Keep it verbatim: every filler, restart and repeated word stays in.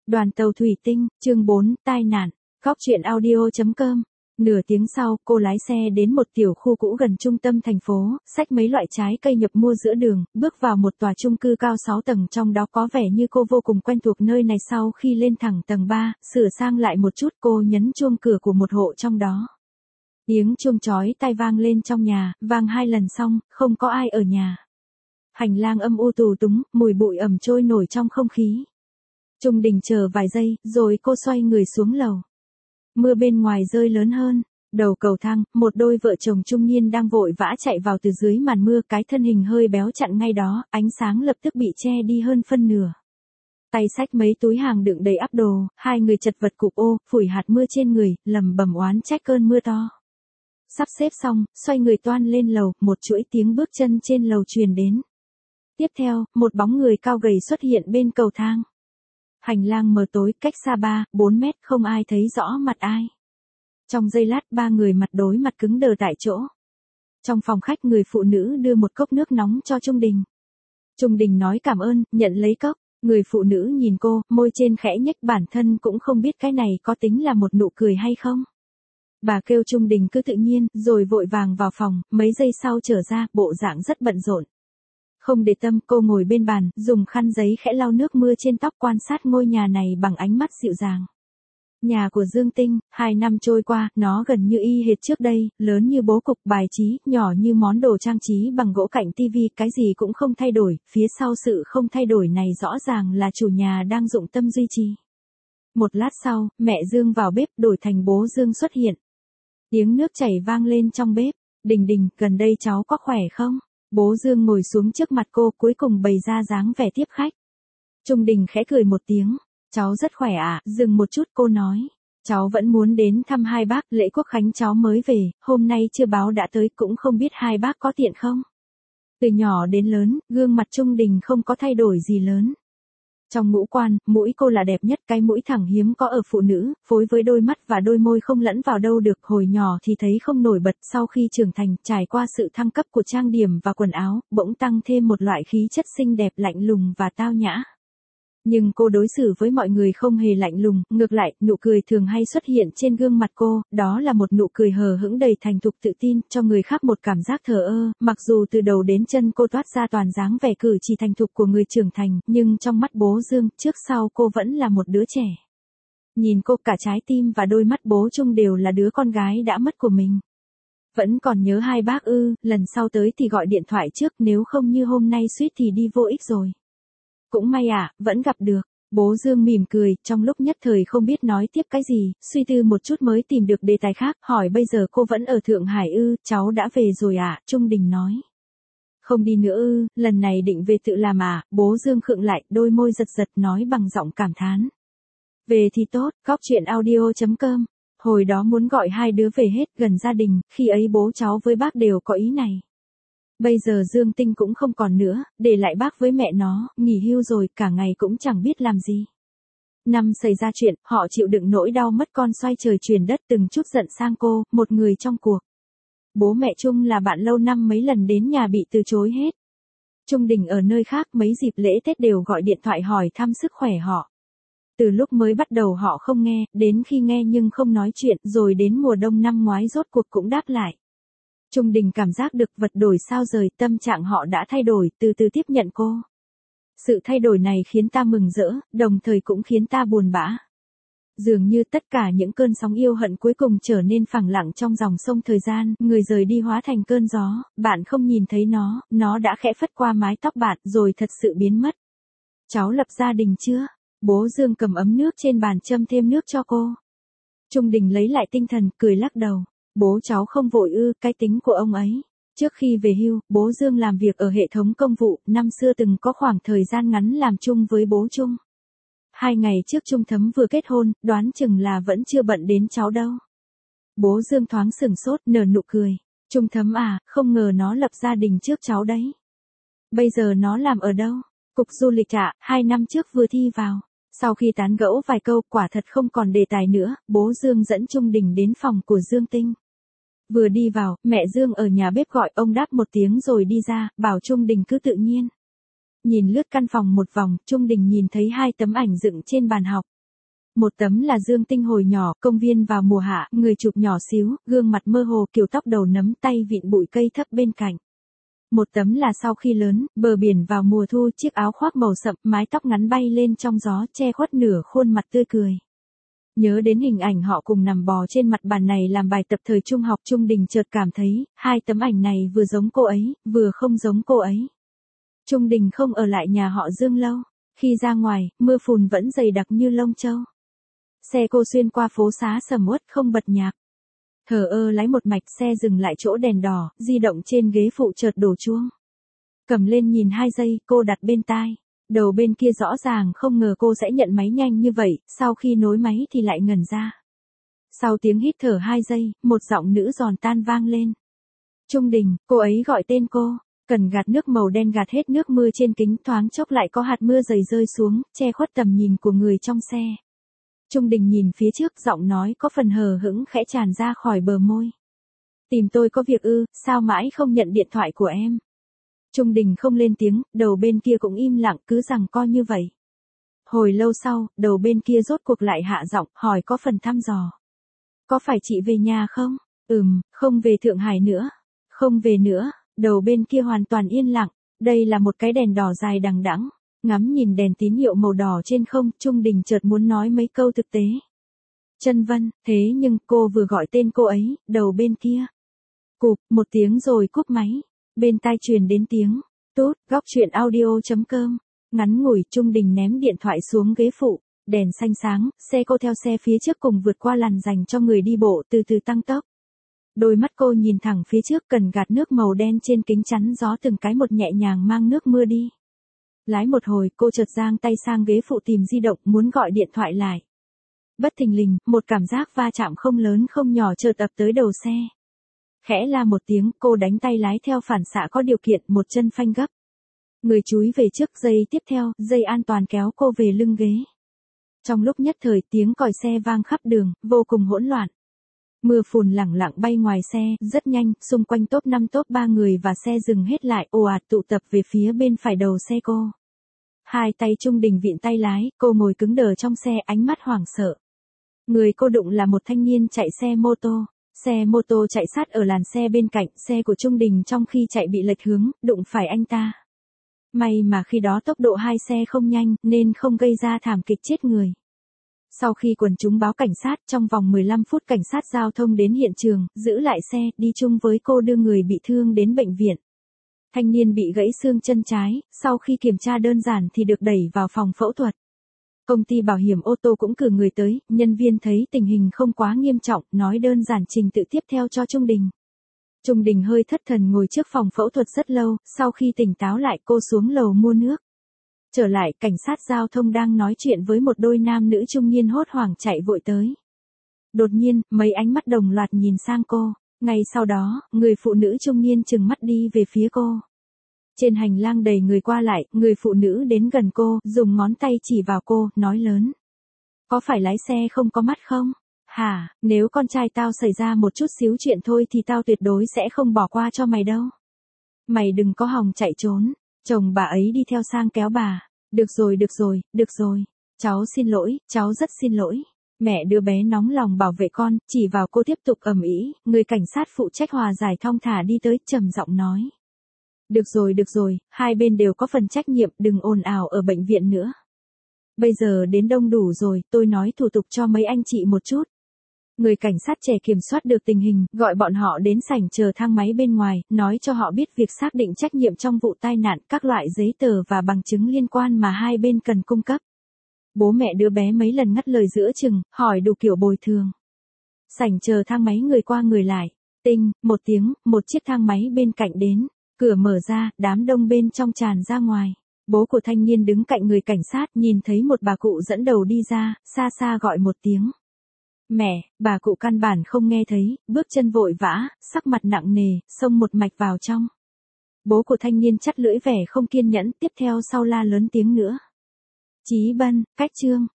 Đoàn tàu thủy tinh, chương bốn, tai nạn, góc truyện audio chấm com. Nửa tiếng sau, cô lái xe đến một tiểu khu cũ gần trung tâm thành phố, xách mấy loại trái cây nhập mua giữa đường, bước vào một tòa chung cư cao sáu tầng, trong đó có vẻ như cô vô cùng quen thuộc nơi này. Sau khi lên thẳng tầng ba, sửa sang lại một chút, cô nhấn chuông cửa của một hộ trong đó. Tiếng chuông chói tai vang lên trong nhà, vang hai lần xong, không có ai ở nhà. Hành lang âm u tù túng, mùi bụi ẩm trôi nổi trong không khí. Trung Đình chờ vài giây, rồi cô xoay người xuống lầu. Mưa bên ngoài rơi lớn hơn. Đầu cầu thang, một đôi vợ chồng trung niên đang vội vã chạy vào từ dưới màn mưa, cái thân hình hơi béo chặn ngay đó, ánh sáng lập tức bị che đi hơn phân nửa. Tay xách mấy túi hàng đựng đầy ắp đồ, hai người chật vật cục ô, phủi hạt mưa trên người, lầm bầm oán trách cơn mưa to. Sắp xếp xong, xoay người toan lên lầu, một chuỗi tiếng bước chân trên lầu truyền đến. Tiếp theo, một bóng người cao gầy xuất hiện bên cầu thang. Hành lang mờ tối, cách xa ba, bốn mét, không ai thấy rõ mặt ai. Trong giây lát, ba người mặt đối mặt cứng đờ tại chỗ. Trong phòng khách, người phụ nữ đưa một cốc nước nóng cho Trung Đình. Trung Đình nói cảm ơn, nhận lấy cốc. Người phụ nữ nhìn cô, môi trên khẽ nhếch, bản thân cũng không biết cái này có tính là một nụ cười hay không. Bà kêu Trung Đình cứ tự nhiên, rồi vội vàng vào phòng, mấy giây sau trở ra, bộ dạng rất bận rộn. Không để tâm, cô ngồi bên bàn, dùng khăn giấy khẽ lau nước mưa trên tóc, quan sát ngôi nhà này bằng ánh mắt dịu dàng. Nhà của Dương Tinh, hai năm trôi qua, nó gần như y hệt trước đây, lớn như bố cục bài trí, nhỏ như món đồ trang trí bằng gỗ cạnh tivi, cái gì cũng không thay đổi, phía sau sự không thay đổi này rõ ràng là chủ nhà đang dụng tâm duy trì. Một lát sau, mẹ Dương vào bếp, đổi thành bố Dương xuất hiện. Tiếng nước chảy vang lên trong bếp. Đình Đình, gần đây cháu có khỏe không? Bố Dương ngồi xuống trước mặt cô, cuối cùng bày ra dáng vẻ tiếp khách. Trung Đình khẽ cười một tiếng. Cháu rất khỏe ạ, à? Dừng một chút cô nói. Cháu vẫn muốn đến thăm hai bác, lễ quốc khánh cháu mới về, hôm nay chưa báo đã tới, cũng không biết hai bác có tiện không? Từ nhỏ đến lớn, gương mặt Trung Đình không có thay đổi gì lớn. Trong ngũ quan, mũi cô là đẹp nhất, cái mũi thẳng hiếm có ở phụ nữ, phối với đôi mắt và đôi môi không lẫn vào đâu được. Hồi nhỏ thì thấy không nổi bật, sau khi trưởng thành, trải qua sự thăng cấp của trang điểm và quần áo, bỗng tăng thêm một loại khí chất xinh đẹp, lạnh lùng và tao nhã. Nhưng cô đối xử với mọi người không hề lạnh lùng, ngược lại, nụ cười thường hay xuất hiện trên gương mặt cô, đó là một nụ cười hờ hững đầy thành thục tự tin, cho người khác một cảm giác thờ ơ, mặc dù từ đầu đến chân cô toát ra toàn dáng vẻ cử chỉ thành thục của người trưởng thành, nhưng trong mắt bố Dương, trước sau cô vẫn là một đứa trẻ. Nhìn cô, cả trái tim và đôi mắt bố Trung đều là đứa con gái đã mất của mình. Vẫn còn nhớ hai bác ư? Lần sau tới thì gọi điện thoại trước, nếu không như hôm nay suýt thì đi vô ích rồi. Cũng may à, vẫn gặp được. Bố Dương mỉm cười, trong lúc nhất thời không biết nói tiếp cái gì, suy tư một chút mới tìm được đề tài khác, hỏi bây giờ cô vẫn ở Thượng Hải ư? Cháu đã về rồi à? Trung Đình nói. Không đi nữa ư, lần này định về tự làm à? Bố Dương khựng lại, đôi môi giật giật, nói bằng giọng cảm thán. Về thì tốt, góc truyện audio chấm com. Hồi đó muốn gọi hai đứa về hết, gần gia đình, khi ấy bố cháu với bác đều có ý này. Bây giờ Dương Tinh cũng không còn nữa, để lại bác với mẹ nó, nghỉ hưu rồi, cả ngày cũng chẳng biết làm gì. Năm xảy ra chuyện, họ chịu đựng nỗi đau mất con xoay trời chuyển đất, từng chút giận sang cô, một người trong cuộc. Bố mẹ Trung là bạn lâu năm, mấy lần đến nhà bị từ chối hết. Trung Đình ở nơi khác, mấy dịp lễ Tết đều gọi điện thoại hỏi thăm sức khỏe họ. Từ lúc mới bắt đầu họ không nghe, đến khi nghe nhưng không nói chuyện, rồi đến mùa đông năm ngoái rốt cuộc cũng đáp lại. Trung Đình cảm giác được vật đổi sao rời, tâm trạng họ đã thay đổi, từ từ tiếp nhận cô. Sự thay đổi này khiến ta mừng rỡ, đồng thời cũng khiến ta buồn bã. Dường như tất cả những cơn sóng yêu hận cuối cùng trở nên phẳng lặng trong dòng sông thời gian, người rời đi hóa thành cơn gió, bạn không nhìn thấy nó, nó đã khẽ phất qua mái tóc bạn rồi thật sự biến mất. Cháu lập gia đình chưa? Bố Dương cầm ấm nước trên bàn châm thêm nước cho cô. Trung Đình lấy lại tinh thần, cười lắc đầu. Bố cháu không vội ư, cái tính của ông ấy. Trước khi về hưu, bố Dương làm việc ở hệ thống công vụ, năm xưa từng có khoảng thời gian ngắn làm chung với bố Trung. Hai ngày trước Trung Thấm vừa kết hôn, đoán chừng là vẫn chưa bận đến cháu đâu. Bố Dương thoáng sửng sốt, nở nụ cười. Trung Thấm à, không ngờ nó lập gia đình trước cháu đấy. Bây giờ nó làm ở đâu? Cục du lịch ạ, à, hai năm trước vừa thi vào. Sau khi tán gẫu vài câu, quả thật không còn đề tài nữa, bố Dương dẫn Trung Đình đến phòng của Dương Tinh. Vừa đi vào, mẹ Dương ở nhà bếp gọi ông đáp một tiếng rồi đi ra, bảo Trung Đình cứ tự nhiên. Nhìn lướt căn phòng một vòng, Trung Đình nhìn thấy hai tấm ảnh dựng trên bàn học. Một tấm là Dương Tinh hồi nhỏ, công viên vào mùa hạ, người chụp nhỏ xíu, gương mặt mơ hồ, kiểu tóc đầu nấm, tay vịn bụi cây thấp bên cạnh. Một tấm là sau khi lớn, bờ biển vào mùa thu, chiếc áo khoác màu sậm, mái tóc ngắn bay lên trong gió, che khuất nửa khuôn mặt tươi cười. Nhớ đến hình ảnh họ cùng nằm bò trên mặt bàn này làm bài tập thời trung học, Trung Đình chợt cảm thấy, hai tấm ảnh này vừa giống cô ấy, vừa không giống cô ấy. Trung Đình không ở lại nhà họ Dương lâu. Khi ra ngoài, mưa phùn vẫn dày đặc như lông châu. Xe cô xuyên qua phố xá sầm uất không bật nhạc. Thờ ơ lái một mạch, xe dừng lại chỗ đèn đỏ, di động trên ghế phụ chợt đổ chuông. Cầm lên nhìn hai giây, cô đặt bên tai. Đầu bên kia rõ ràng không ngờ cô sẽ nhận máy nhanh như vậy, sau khi nối máy thì lại ngẩn ra. Sau tiếng hít thở hai giây, một giọng nữ giòn tan vang lên. Trung Đình, cô ấy gọi tên cô. Cần gạt nước màu đen gạt hết nước mưa trên kính, thoáng chốc lại có hạt mưa dày rơi xuống, che khuất tầm nhìn của người trong xe. Trung Đình nhìn phía trước, giọng nói có phần hờ hững khẽ tràn ra khỏi bờ môi. Tìm tôi có việc ư, sao mãi không nhận điện thoại của em? Trung Đình không lên tiếng, đầu bên kia cũng im lặng, cứ rằng co như vậy. Hồi lâu sau, đầu bên kia rốt cuộc lại hạ giọng, hỏi có phần thăm dò. Có phải chị về nhà không? Ừm, không về Thượng Hải nữa. Không về nữa. Đầu bên kia hoàn toàn yên lặng, đây là một cái đèn đỏ dài đằng đẵng, ngắm nhìn đèn tín hiệu màu đỏ trên không, Trung Đình chợt muốn nói mấy câu thực tế. Chân Vân, thế nhưng cô vừa gọi tên cô ấy, đầu bên kia. Cụp, một tiếng rồi cúp máy, bên tai truyền đến tiếng, tút, góc truyện audio chấm com, ngắn ngủi, Trung Đình ném điện thoại xuống ghế phụ, đèn xanh sáng, xe cô theo xe phía trước cùng vượt qua làn dành cho người đi bộ từ từ tăng tốc. Đôi mắt cô nhìn thẳng phía trước, cần gạt nước màu đen trên kính chắn gió từng cái một nhẹ nhàng mang nước mưa đi. Lái một hồi, cô chợt giang tay sang ghế phụ tìm di động, muốn gọi điện thoại lại. Bất thình lình, một cảm giác va chạm không lớn không nhỏ chợt ập tới đầu xe. Khẽ la một tiếng, cô đánh tay lái theo phản xạ có điều kiện, một chân phanh gấp. Người chúi về trước, giây tiếp theo, dây an toàn kéo cô về lưng ghế. Trong lúc nhất thời, tiếng còi xe vang khắp đường, vô cùng hỗn loạn. Mưa phùn lẳng lặng bay ngoài xe, rất nhanh, xung quanh top năm top ba người và xe dừng hết lại, ồ ạt tụ tập về phía bên phải đầu xe cô. Hai tay Trung Đình vịn tay lái, cô ngồi cứng đờ trong xe, ánh mắt hoảng sợ. Người cô đụng là một thanh niên chạy xe mô tô. Xe mô tô chạy sát ở làn xe bên cạnh, xe của Trung Đình trong khi chạy bị lệch hướng, đụng phải anh ta. May mà khi đó tốc độ hai xe không nhanh, nên không gây ra thảm kịch chết người. Sau khi quần chúng báo cảnh sát, trong vòng mười lăm phút cảnh sát giao thông đến hiện trường, giữ lại xe, đi chung với cô đưa người bị thương đến bệnh viện. Thanh niên bị gãy xương chân trái, sau khi kiểm tra đơn giản thì được đẩy vào phòng phẫu thuật. Công ty bảo hiểm ô tô cũng cử người tới, nhân viên thấy tình hình không quá nghiêm trọng, nói đơn giản trình tự tiếp theo cho Trung Đình. Trung Đình hơi thất thần ngồi trước phòng phẫu thuật rất lâu, sau khi tỉnh táo lại cô xuống lầu mua nước. Trở lại, cảnh sát giao thông đang nói chuyện với một đôi nam nữ trung niên hốt hoảng chạy vội tới. Đột nhiên, mấy ánh mắt đồng loạt nhìn sang cô, ngay sau đó, người phụ nữ trung niên trừng mắt đi về phía cô. Trên hành lang đầy người qua lại, người phụ nữ đến gần cô, dùng ngón tay chỉ vào cô, nói lớn. Có phải lái xe không có mắt không? Hả, nếu con trai tao xảy ra một chút xíu chuyện thôi thì tao tuyệt đối sẽ không bỏ qua cho mày đâu. Mày đừng có hòng chạy trốn. Chồng bà ấy đi theo sang kéo bà. Được rồi, được rồi, được rồi. Cháu xin lỗi, cháu rất xin lỗi. Mẹ đứa bé nóng lòng bảo vệ con, chỉ vào cô tiếp tục ầm ĩ, người cảnh sát phụ trách hòa giải thong thả đi tới, trầm giọng nói. Được rồi, được rồi, hai bên đều có phần trách nhiệm, đừng ồn ào ở bệnh viện nữa. Bây giờ đến đông đủ rồi, tôi nói thủ tục cho mấy anh chị một chút. Người cảnh sát trẻ kiểm soát được tình hình, gọi bọn họ đến sảnh chờ thang máy bên ngoài, nói cho họ biết việc xác định trách nhiệm trong vụ tai nạn, các loại giấy tờ và bằng chứng liên quan mà hai bên cần cung cấp. Bố mẹ đứa bé mấy lần ngắt lời giữa chừng, hỏi đủ kiểu bồi thường. Sảnh chờ thang máy người qua người lại. Tinh, một tiếng, một chiếc thang máy bên cạnh đến. Cửa mở ra, đám đông bên trong tràn ra ngoài. Bố của thanh niên đứng cạnh người cảnh sát, nhìn thấy một bà cụ dẫn đầu đi ra, xa xa gọi một tiếng. Mẹ, bà cụ căn bản không nghe thấy, bước chân vội vã, sắc mặt nặng nề, xông một mạch vào trong. Bố của thanh niên chắt lưỡi vẻ không kiên nhẫn, tiếp theo sau la lớn tiếng nữa. Chí Bân, cách trương,